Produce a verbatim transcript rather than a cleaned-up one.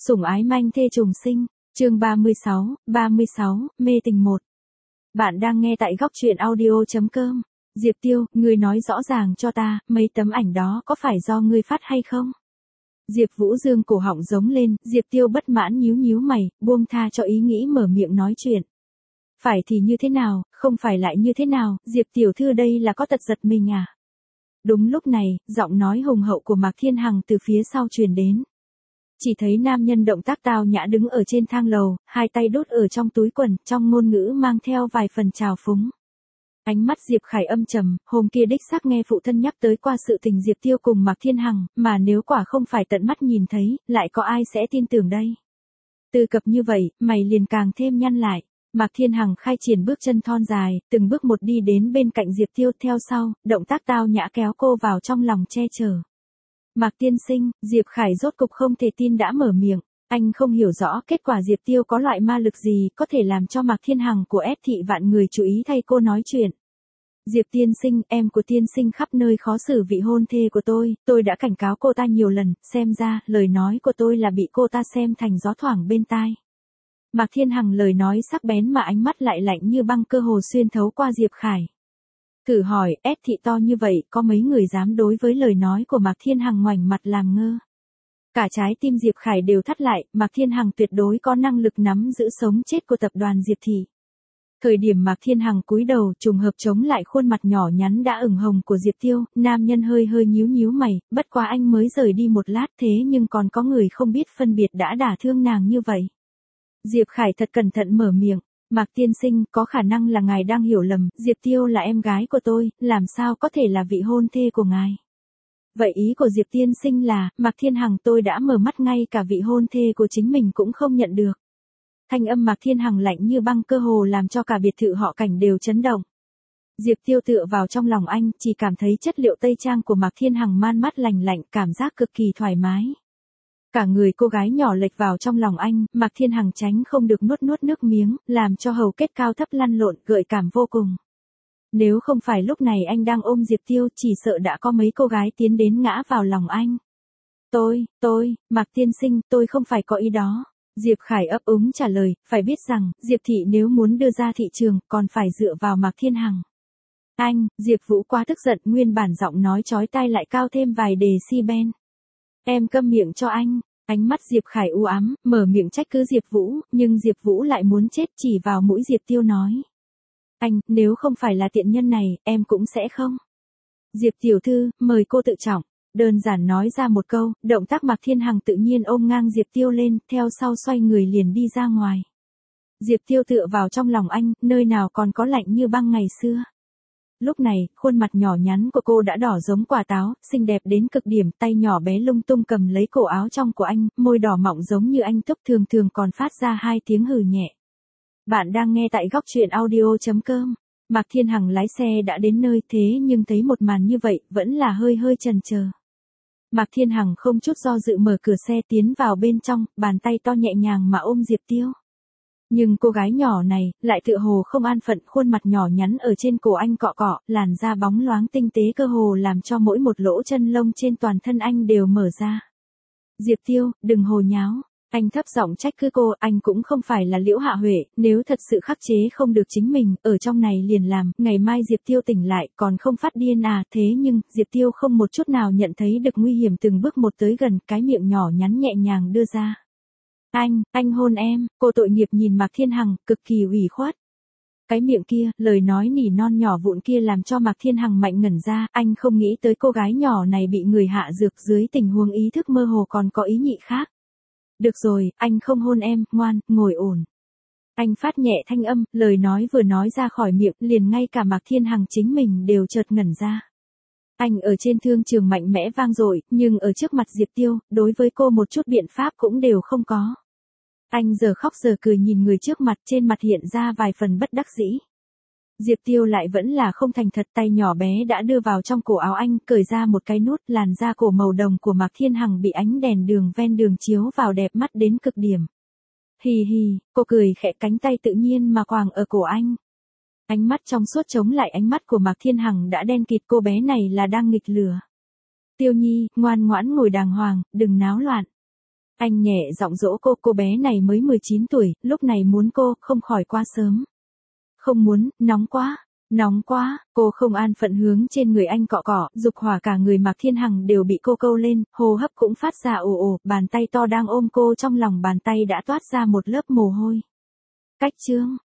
Sủng ái manh thê trùng sinh, chương ba mươi sáu, ba mươi sáu, mê tình một. Bạn đang nghe tại góc truyện audio chấm com. Diệp Tiêu, ngươi nói rõ ràng cho ta, mấy tấm ảnh đó có phải do ngươi phát hay không? Diệp Vũ Dương cổ họng giống lên, Diệp Tiêu bất mãn nhíu nhíu mày, buông tha cho ý nghĩ mở miệng nói chuyện. Phải thì như thế nào, không phải lại như thế nào, Diệp tiểu thư đây là có tật giật mình à? Đúng lúc này, giọng nói hùng hậu của Mạc Thiên Hằng từ phía sau truyền đến. Chỉ thấy nam nhân động tác tao nhã đứng ở trên thang lầu, hai tay đút ở trong túi quần, trong ngôn ngữ mang theo vài phần trào phúng. Ánh mắt Diệp Khải âm trầm, hôm kia đích xác nghe phụ thân nhắc tới qua sự tình Diệp Tiêu cùng Mạc Thiên Hằng, mà nếu quả không phải tận mắt nhìn thấy, lại có ai sẽ tin tưởng đây? Từ cập như vậy, mày liền càng thêm nhăn lại. Mạc Thiên Hằng khai triển bước chân thon dài, từng bước một đi đến bên cạnh Diệp Tiêu theo sau, động tác tao nhã kéo cô vào trong lòng che chở. Mạc tiên sinh, Diệp Khải rốt cục không thể tin đã mở miệng, anh không hiểu rõ kết quả Diệp Tiêu có loại ma lực gì có thể làm cho Mạc Thiên Hằng của ép thị vạn người chú ý thay cô nói chuyện. Diệp tiên sinh, em của tiên sinh khắp nơi khó xử vị hôn thê của tôi, tôi đã cảnh cáo cô ta nhiều lần, xem ra, lời nói của tôi là bị cô ta xem thành gió thoảng bên tai. Mạc Thiên Hằng lời nói sắc bén mà ánh mắt lại lạnh như băng cơ hồ xuyên thấu qua Diệp Khải. Thử hỏi, ép thị to như vậy, có mấy người dám đối với lời nói của Mạc Thiên Hằng ngoảnh mặt làm ngơ. Cả trái tim Diệp Khải đều thắt lại, Mạc Thiên Hằng tuyệt đối có năng lực nắm giữ sống chết của tập đoàn Diệp thị. Thời điểm Mạc Thiên Hằng cúi đầu trùng hợp chống lại khuôn mặt nhỏ nhắn đã ửng hồng của Diệp Tiêu, nam nhân hơi hơi nhíu nhíu mày, bất quá anh mới rời đi một lát thế nhưng còn có người không biết phân biệt đã đả thương nàng như vậy. Diệp Khải thật cẩn thận mở miệng. Mạc tiên sinh, có khả năng là ngài đang hiểu lầm, Diệp Tiêu là em gái của tôi, làm sao có thể là vị hôn thê của ngài. Vậy ý của Diệp tiên sinh là, Mạc Thiên Hằng tôi đã mở mắt ngay cả vị hôn thê của chính mình cũng không nhận được. Thanh âm Mạc Thiên Hằng lạnh như băng cơ hồ làm cho cả biệt thự họ Cảnh đều chấn động. Diệp Tiêu tựa vào trong lòng anh, chỉ cảm thấy chất liệu tây trang của Mạc Thiên Hằng man mát lành lạnh, cảm giác cực kỳ thoải mái. Cả người cô gái nhỏ lệch vào trong lòng anh, Mạc Thiên Hằng tránh không được nuốt nuốt nước miếng, làm cho hầu kết cao thấp lăn lộn, gợi cảm vô cùng. Nếu không phải lúc này anh đang ôm Diệp Tiêu, chỉ sợ đã có mấy cô gái tiến đến ngã vào lòng anh. Tôi, tôi, Mạc tiên sinh, tôi không phải có ý đó. Diệp Khải ấp úng trả lời, phải biết rằng, Diệp thị nếu muốn đưa ra thị trường, còn phải dựa vào Mạc Thiên Hằng. Anh, Diệp Vũ quá tức giận, nguyên bản giọng nói chói tai lại cao thêm vài decibel. Em câm miệng cho anh. Ánh mắt Diệp Khải u ám, mở miệng trách cứ Diệp Vũ, nhưng Diệp Vũ lại muốn chết chỉ vào mũi Diệp Tiêu nói. Anh, nếu không phải là tiện nhân này, em cũng sẽ không. Diệp tiểu thư, mời cô tự trọng. Đơn giản nói ra một câu, động tác Mạc Thiên Hằng tự nhiên ôm ngang Diệp Tiêu lên, theo sau xoay người liền đi ra ngoài. Diệp Tiêu tựa vào trong lòng anh, nơi nào còn có lạnh như băng ngày xưa. Lúc này, khuôn mặt nhỏ nhắn của cô đã đỏ giống quả táo, xinh đẹp đến cực điểm, tay nhỏ bé lung tung cầm lấy cổ áo trong của anh, môi đỏ mọng giống như anh túc thường thường còn phát ra hai tiếng hừ nhẹ. Bạn đang nghe tại góc truyện audio chấm com. Mạc Thiên Hằng lái xe đã đến nơi thế nhưng thấy một màn như vậy, vẫn là hơi hơi chần chờ. Mạc Thiên Hằng không chút do dự mở cửa xe tiến vào bên trong, bàn tay to nhẹ nhàng mà ôm Diệp Tiêu. Nhưng cô gái nhỏ này, lại tựa hồ không an phận, khuôn mặt nhỏ nhắn ở trên cổ anh cọ cọ, làn da bóng loáng tinh tế cơ hồ làm cho mỗi một lỗ chân lông trên toàn thân anh đều mở ra. Diệp Tiêu, đừng hồ nháo. Anh thấp giọng trách cứ cô, anh cũng không phải là Liễu Hạ Huệ, nếu thật sự khắc chế không được chính mình, ở trong này liền làm, ngày mai Diệp Tiêu tỉnh lại, còn không phát điên à, thế nhưng, Diệp Tiêu không một chút nào nhận thấy được nguy hiểm từng bước một tới gần, cái miệng nhỏ nhắn nhẹ nhàng đưa ra. Anh, anh hôn em, cô tội nghiệp nhìn Mạc Thiên Hằng, cực kỳ ủy khuất. Cái miệng kia, lời nói nỉ non nhỏ vụn kia làm cho Mạc Thiên Hằng mạnh ngẩn ra, anh không nghĩ tới cô gái nhỏ này bị người hạ dược dưới tình huống ý thức mơ hồ còn có ý nhị khác. Được rồi, anh không hôn em, ngoan, ngồi ổn. Anh phát nhẹ thanh âm, lời nói vừa nói ra khỏi miệng, liền ngay cả Mạc Thiên Hằng chính mình đều chợt ngẩn ra. Anh ở trên thương trường mạnh mẽ vang dội, nhưng ở trước mặt Diệp Tiêu, đối với cô một chút biện pháp cũng đều không có. Anh giờ khóc giờ cười nhìn người trước mặt, trên mặt hiện ra vài phần bất đắc dĩ. Diệp Tiêu lại vẫn là không thành thật, tay nhỏ bé đã đưa vào trong cổ áo anh, cởi ra một cái nút, làn da cổ màu đồng của Mạc Thiên Hằng bị ánh đèn đường ven đường chiếu vào đẹp mắt đến cực điểm. Hì hì, cô cười khẽ, cánh tay tự nhiên mà quàng ở cổ anh. Ánh mắt trong suốt chống lại ánh mắt của Mạc Thiên Hằng đã đen kịt, cô bé này là đang nghịch lửa. Tiêu Nhi, ngoan ngoãn ngồi đàng hoàng, đừng náo loạn. Anh nhẹ giọng dỗ cô, cô bé này mới mười chín tuổi, lúc này muốn cô, không khỏi quá sớm. Không muốn, nóng quá, nóng quá, cô không an phận hướng trên người anh cọ cọ, dục hỏa cả người Mạc Thiên Hằng đều bị cô câu lên, hô hấp cũng phát ra ồ ồ, bàn tay to đang ôm cô trong lòng bàn tay đã toát ra một lớp mồ hôi. Cách chương